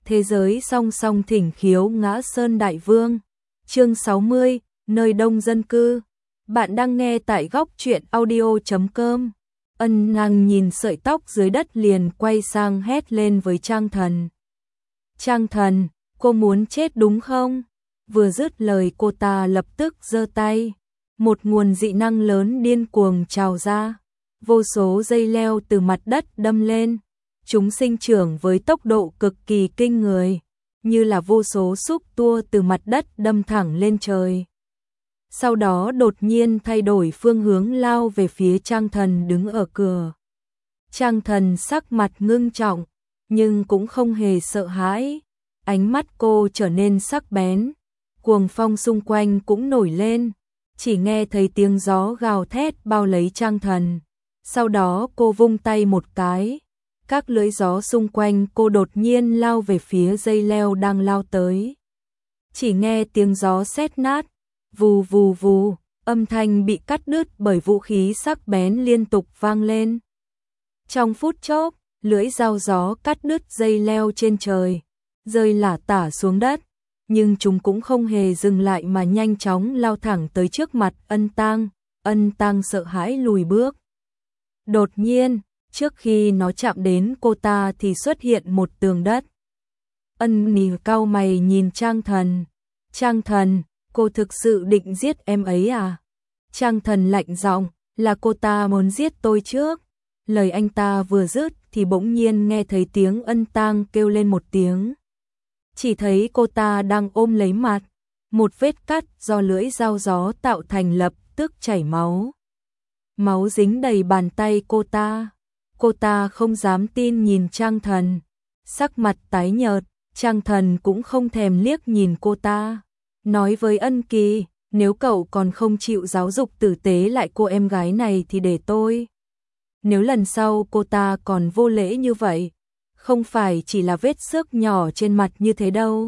Thế giới song song thỉnh khiếu ngã sơn đại vương. Chương 60, nơi đông dân cư. Bạn đang nghe tại góc truyện audio.com. Ân Năng nhìn sợi tóc dưới đất liền quay sang hét lên với Trang Thần. Trang Thần, cô muốn chết đúng không? Vừa dứt lời cô ta lập tức giơ tay. Một nguồn dị năng lớn điên cuồng trào ra. Vô số dây leo từ mặt đất đâm lên. Chúng sinh trưởng với tốc độ cực kỳ kinh người, như là vô số xúc tua từ mặt đất đâm thẳng lên trời. Sau đó đột nhiên thay đổi phương hướng lao về phía Trang Thần đứng ở cửa. Trang Thần sắc mặt ngưng trọng, nhưng cũng không hề sợ hãi. Ánh mắt cô trở nên sắc bén, cuồng phong xung quanh cũng nổi lên. Chỉ nghe thấy tiếng gió gào thét bao lấy Trang Thần. Sau đó cô vung tay một cái. Các lưỡi gió xung quanh cô đột nhiên lao về phía dây leo đang lao tới. Chỉ nghe tiếng gió sét nát, vù vù vù, âm thanh bị cắt đứt bởi vũ khí sắc bén liên tục vang lên. Trong phút chốc, lưỡi dao gió cắt đứt dây leo trên trời, rơi lả tả xuống đất, nhưng chúng cũng không hề dừng lại mà nhanh chóng lao thẳng tới trước mặt Ân Tang. Ân Tang sợ hãi lùi bước. Đột nhiên, trước khi nó chạm đến cô ta thì xuất hiện một tường đất. Ân Nì cau mày nhìn Trang Thần. Trang Thần, cô thực sự định giết em ấy à? Trang Thần lạnh giọng, là cô ta muốn giết tôi trước. Lời anh ta vừa dứt thì bỗng nhiên nghe thấy tiếng Ân Tang kêu lên một tiếng. Chỉ thấy cô ta đang ôm lấy mặt. Một vết cắt do lưỡi dao gió tạo thành lập tức chảy máu. Máu dính đầy bàn tay cô ta. Cô ta không dám tin nhìn Trang Thần. Sắc mặt tái nhợt, Trang Thần cũng không thèm liếc nhìn cô ta. Nói với Ân Kỳ, nếu cậu còn không chịu giáo dục tử tế lại cô em gái này thì để tôi. Nếu lần sau cô ta còn vô lễ như vậy, không phải chỉ là vết xước nhỏ trên mặt như thế đâu.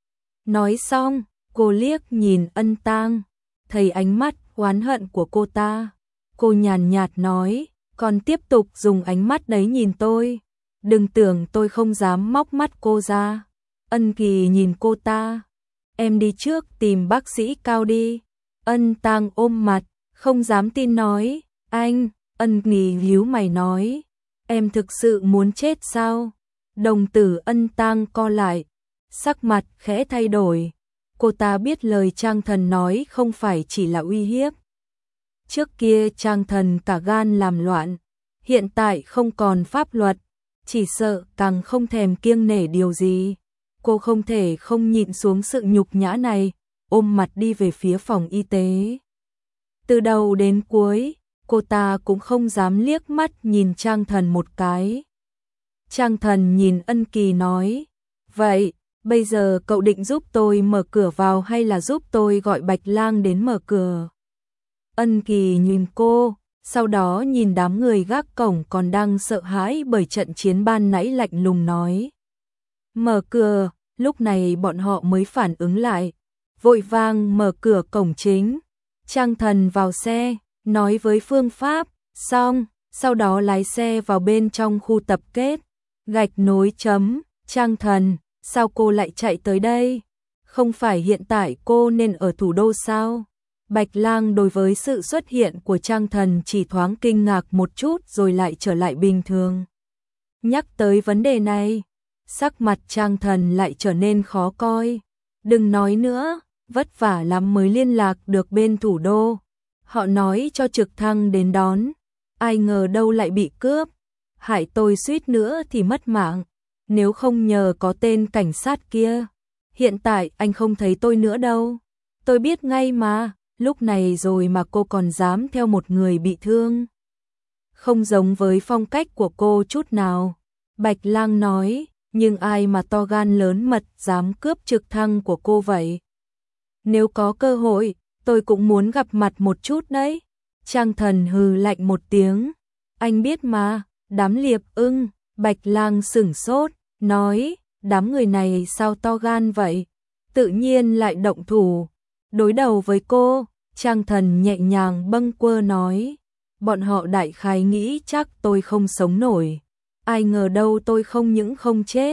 Nói xong, cô liếc nhìn Ân Tang, thấy ánh mắt oán hận của cô ta. Cô nhàn nhạt nói, còn tiếp tục dùng ánh mắt đấy nhìn tôi. Đừng tưởng tôi không dám móc mắt cô ra. Ân Kỳ nhìn cô ta. Em đi trước tìm bác sĩ Cao đi. Ân Tang ôm mặt, không dám tin nói. Anh, Ân Kỳ nhíu mày nói. Em thực sự muốn chết sao? Đồng tử Ân Tang co lại. Sắc mặt khẽ thay đổi. Cô ta biết lời Trang Thần nói không phải chỉ là uy hiếp. Trước kia Trang Thần cả gan làm loạn, hiện tại không còn pháp luật, chỉ sợ càng không thèm kiêng nể điều gì. Cô không thể không nhịn xuống sự nhục nhã này, ôm mặt đi về phía phòng y tế. Từ đầu đến cuối, cô ta cũng không dám liếc mắt nhìn Trang Thần một cái. Trang Thần nhìn Ân Kỳ nói, vậy, bây giờ cậu định giúp tôi mở cửa vào hay là giúp tôi gọi Bạch Lang đến mở cửa? Ân Kỳ nhìn cô, sau đó nhìn đám người gác cổng còn đang sợ hãi bởi trận chiến ban nãy lạnh lùng nói. Mở cửa, lúc này bọn họ mới phản ứng lại, vội vang mở cửa cổng chính. Trang Thần vào xe, nói với phương pháp, xong, sau đó lái xe vào bên trong khu tập kết. Gạch nối chấm, Trang Thần, sao cô lại chạy tới đây? Không phải hiện tại cô nên ở thủ đô sao? Bạch Lang đối với sự xuất hiện của Trang Thần chỉ thoáng kinh ngạc một chút rồi lại trở lại bình thường. Nhắc tới vấn đề này, sắc mặt Trang Thần lại trở nên khó coi. Đừng nói nữa, vất vả lắm mới liên lạc được bên thủ đô. Họ nói cho trực thăng đến đón, ai ngờ đâu lại bị cướp. Hại tôi suýt nữa thì mất mạng, nếu không nhờ có tên cảnh sát kia. Hiện tại anh không thấy tôi nữa đâu. Tôi biết ngay mà. Lúc này rồi mà cô còn dám theo một người bị thương. Không giống với phong cách của cô chút nào. Bạch Lang nói, nhưng ai mà to gan lớn mật dám cướp trực thăng của cô vậy? Nếu có cơ hội, tôi cũng muốn gặp mặt một chút đấy. Trang Thần hừ lạnh một tiếng. Anh biết mà, đám liệp ưng. Bạch Lang sửng sốt, nói, đám người này sao to gan vậy? Tự nhiên lại động thủ. Đối đầu với cô, Trang Thần nhẹ nhàng bâng quơ nói, bọn họ đại khái nghĩ chắc tôi không sống nổi. Ai ngờ đâu tôi không những không chết,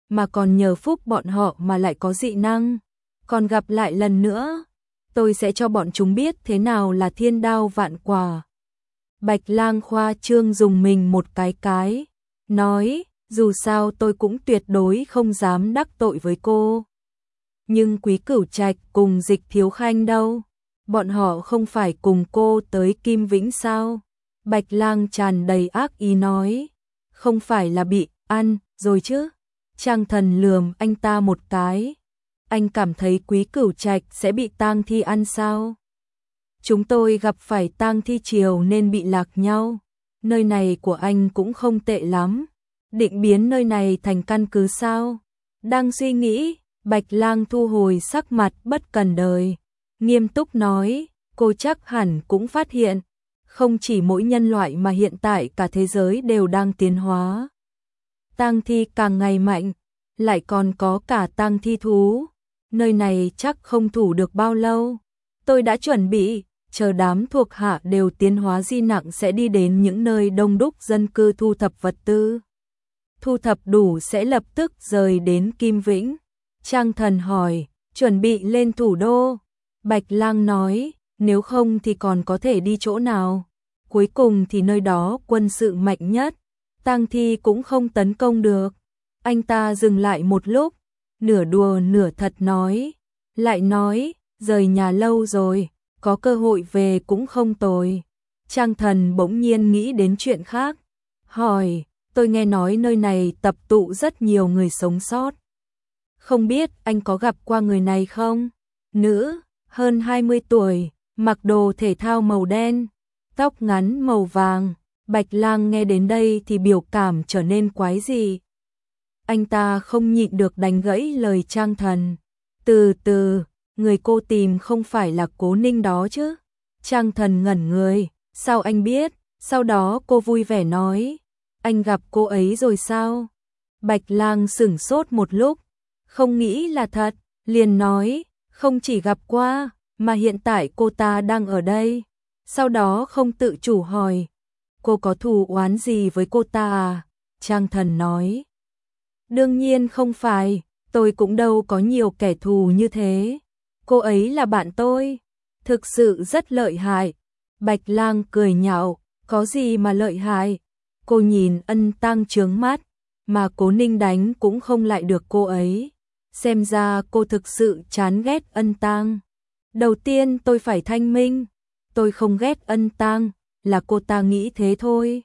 mà còn nhờ phúc bọn họ mà lại có dị năng. Còn gặp lại lần nữa, tôi sẽ cho bọn chúng biết thế nào là thiên đao vạn quả. Bạch Lang khoa trương dùng mình một cái, nói, dù sao tôi cũng tuyệt đối không dám đắc tội với cô. Nhưng Quý Cửu Trạch cùng Dịch Thiếu Khanh đâu? Bọn họ không phải cùng cô tới Kim Vĩnh sao? Bạch Lang tràn đầy ác ý nói, không phải là bị ăn rồi chứ? Trang Thần lườm anh ta một cái. Anh cảm thấy Quý Cửu Trạch sẽ bị tang thi ăn sao? Chúng tôi gặp phải tang thi chiều nên bị lạc nhau. Nơi này của anh cũng không tệ lắm. Định biến nơi này thành căn cứ sao? Đang suy nghĩ, Bạch Lang thu hồi sắc mặt bất cần đời. Nghiêm túc nói, cô chắc hẳn cũng phát hiện. Không chỉ mỗi nhân loại mà hiện tại cả thế giới đều đang tiến hóa. Tang thi càng ngày mạnh, lại còn có cả tang thi thú. Nơi này chắc không thủ được bao lâu. Tôi đã chuẩn bị, chờ đám thuộc hạ đều tiến hóa di nặng sẽ đi đến những nơi đông đúc dân cư thu thập vật tư. Thu thập đủ sẽ lập tức rời đến Kim Vĩnh. Trang Thần hỏi, chuẩn bị lên thủ đô. Bạch Lang nói, nếu không thì còn có thể đi chỗ nào. Cuối cùng thì nơi đó quân sự mạnh nhất, tang thi cũng không tấn công được. Anh ta dừng lại một lúc, nửa đùa nửa thật nói, lại nói, rời nhà lâu rồi, có cơ hội về cũng không tồi. Trang Thần bỗng nhiên nghĩ đến chuyện khác, hỏi, tôi nghe nói nơi này tập tụ rất nhiều người sống sót. Không biết anh có gặp qua người này không? Nữ, hơn 20 tuổi, mặc đồ thể thao màu đen, tóc ngắn màu vàng. Bạch Lang nghe đến đây thì biểu cảm trở nên quái dị. Anh ta không nhịn được đánh gãy lời Trang Thần. Từ từ, người cô tìm không phải là Cố Ninh đó chứ? Trang Thần ngẩn người, sao anh biết? Sau đó cô vui vẻ nói, anh gặp cô ấy rồi sao? Bạch Lang sửng sốt một lúc, không nghĩ là thật, liền nói, không chỉ gặp qua, mà hiện tại cô ta đang ở đây. Sau đó không tự chủ hỏi, cô có thù oán gì với cô ta à? Trang Thần nói, đương nhiên không phải, tôi cũng đâu có nhiều kẻ thù như thế. Cô ấy là bạn tôi, thực sự rất lợi hại. Bạch Lang cười nhạo, có gì mà lợi hại? Cô nhìn Ân Tang trướng mắt, mà Cố Ninh đánh cũng không lại được cô ấy. Xem ra cô thực sự chán ghét Ân Tang. Đầu tiên tôi phải thanh minh, tôi không ghét Ân Tang, là cô ta nghĩ thế thôi.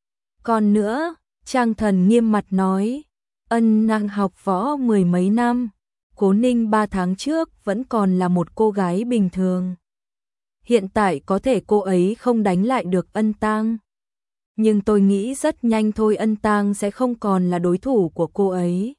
Còn nữa, Trang Thần nghiêm mặt nói, Ân Năng học võ 10 mấy năm, Cố Ninh 3 tháng trước vẫn còn là một cô gái bình thường. Hiện tại có thể cô ấy không đánh lại được Ân Tang, nhưng tôi nghĩ rất nhanh thôi Ân Tang sẽ không còn là đối thủ của cô ấy.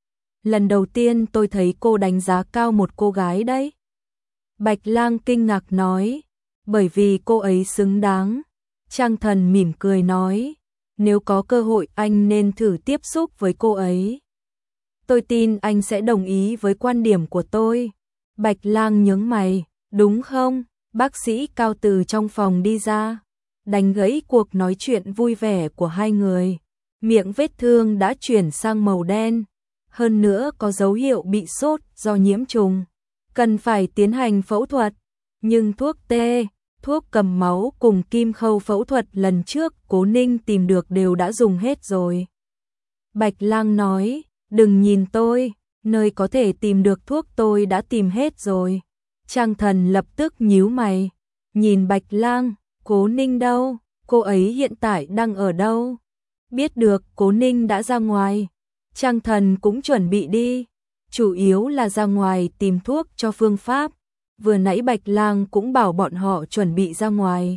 Lần đầu tiên tôi thấy cô đánh giá cao một cô gái đấy. Bạch Lang kinh ngạc nói, bởi vì cô ấy xứng đáng. Trang Thần mỉm cười nói, nếu có cơ hội anh nên thử tiếp xúc với cô ấy. Tôi tin anh sẽ đồng ý với quan điểm của tôi. Bạch Lang nhướng mày, đúng không? Bác sĩ Cao từ trong phòng đi ra, đánh gãy cuộc nói chuyện vui vẻ của hai người. Miệng vết thương đã chuyển sang màu đen, hơn nữa có dấu hiệu bị sốt do nhiễm trùng, cần phải tiến hành phẫu thuật. Nhưng thuốc tê, thuốc cầm máu cùng kim khâu phẫu thuật lần trước Cố Ninh tìm được đều đã dùng hết rồi. Bạch Lang nói, đừng nhìn tôi, nơi có thể tìm được thuốc tôi đã tìm hết rồi. Trang Thần lập tức nhíu mày, nhìn Bạch Lang, Cố Ninh đâu? Cô ấy hiện tại đang ở đâu? Biết được Cố Ninh đã ra ngoài, Trang Thần cũng chuẩn bị đi, chủ yếu là ra ngoài tìm thuốc cho Phương Pháp. Vừa nãy Bạch Lang cũng bảo bọn họ chuẩn bị ra ngoài.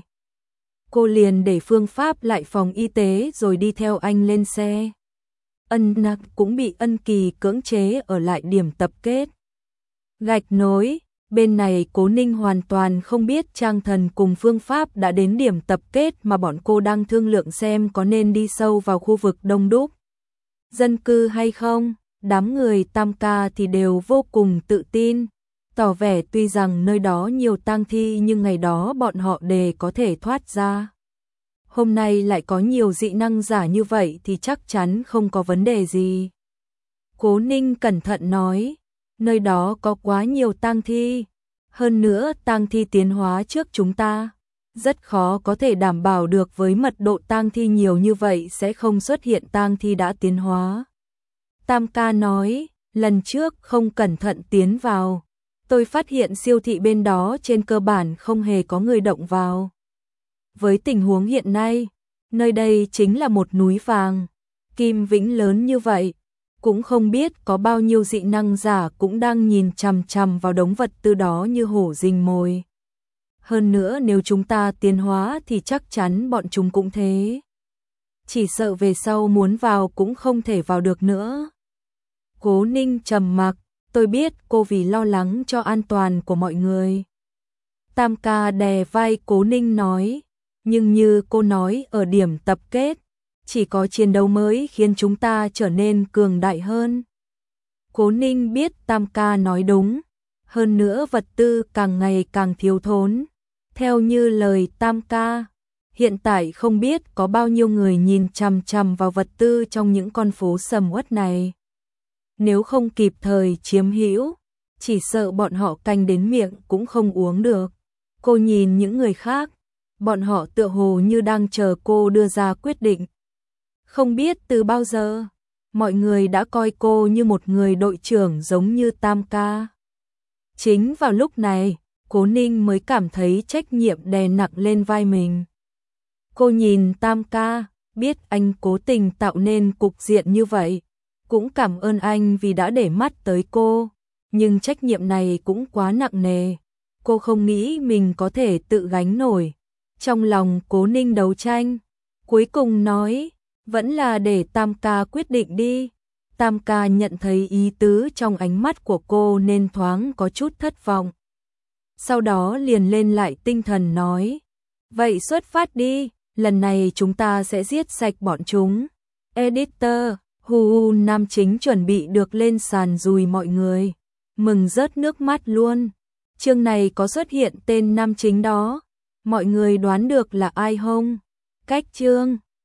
Cô liền để Phương Pháp lại phòng y tế rồi đi theo anh lên xe. Ân Nặc cũng bị Ân Kỳ cưỡng chế ở lại điểm tập kết. Gạch nối, bên này Cố Ninh hoàn toàn không biết Trang Thần cùng Phương Pháp đã đến điểm tập kết mà bọn cô đang thương lượng xem có nên đi sâu vào khu vực đông đúc dân cư hay không. Đám người Tam Ca thì đều vô cùng tự tin, tỏ vẻ tuy rằng nơi đó nhiều tang thi nhưng ngày đó bọn họ đều có thể thoát ra. Hôm nay lại có nhiều dị năng giả như vậy thì chắc chắn không có vấn đề gì. Cố Ninh cẩn thận nói, nơi đó có quá nhiều tang thi. Hơn nữa tang thi tiến hóa trước chúng ta, rất khó có thể đảm bảo được với mật độ tang thi nhiều như vậy sẽ không xuất hiện tang thi đã tiến hóa. Tam ca nói, lần trước không cẩn thận tiến vào, tôi phát hiện siêu thị bên đó trên cơ bản không hề có người động vào. Với tình huống hiện nay, nơi đây chính là một núi vàng, kim vĩnh lớn như vậy, cũng không biết có bao nhiêu dị năng giả cũng đang nhìn chằm chằm vào đống vật tư đó như hổ rình mồi. Hơn nữa nếu chúng ta tiến hóa thì chắc chắn bọn chúng cũng thế. Chỉ sợ về sau muốn vào cũng không thể vào được nữa. Cố Ninh trầm mặc, tôi biết cô vì lo lắng cho an toàn của mọi người. Tam ca đè vai Cố Ninh nói, nhưng như cô nói ở điểm tập kết, chỉ có chiến đấu mới khiến chúng ta trở nên cường đại hơn. Cố Ninh biết Tam ca nói đúng, hơn nữa vật tư càng ngày càng thiếu thốn. Theo như lời Tam ca, hiện tại không biết có bao nhiêu người nhìn chằm chằm vào vật tư trong những con phố sầm uất này. Nếu không kịp thời chiếm hữu, chỉ sợ bọn họ canh đến miệng cũng không uống được. Cô nhìn những người khác, bọn họ tựa hồ như đang chờ cô đưa ra quyết định. Không biết từ bao giờ, mọi người đã coi cô như một người đội trưởng giống như Tam ca. Chính vào lúc này, Cố Ninh mới cảm thấy trách nhiệm đè nặng lên vai mình. Cô nhìn Tam ca, biết anh cố tình tạo nên cục diện như vậy, cũng cảm ơn anh vì đã để mắt tới cô, nhưng trách nhiệm này cũng quá nặng nề, cô không nghĩ mình có thể tự gánh nổi. Trong lòng Cố Ninh đấu tranh, cuối cùng nói, vẫn là để Tam ca quyết định đi. Tam ca nhận thấy ý tứ trong ánh mắt của cô nên thoáng có chút thất vọng. Sau đó liền lên lại tinh thần nói, vậy xuất phát đi, lần này chúng ta sẽ giết sạch bọn chúng. Editor, hù nam chính chuẩn bị được lên sàn dùi mọi người, mừng rớt nước mắt luôn. Chương này có xuất hiện tên nam chính đó, mọi người đoán được là ai không? Cách chương